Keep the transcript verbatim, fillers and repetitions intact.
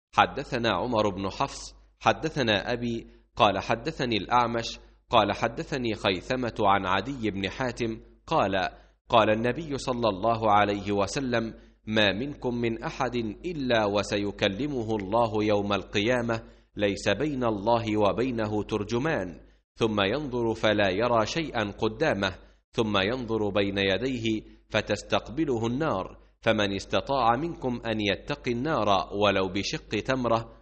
حدثنا عمر بن حفص حدثنا أبي قال حدثني الأعمش قال حدثني خيثمة عن عدي بن حاتم قال قال النبي صلى الله عليه وسلم: ما منكم من أحد إلا وسيكلمه الله يوم القيامة ليس بين الله وبينه ترجمان، ثم ينظر فلا يرى شيئا قدامه، ثم ينظر بين يديه فتستقبله النار، فمن استطاع منكم أن يتقي النار ولو بشق تمرة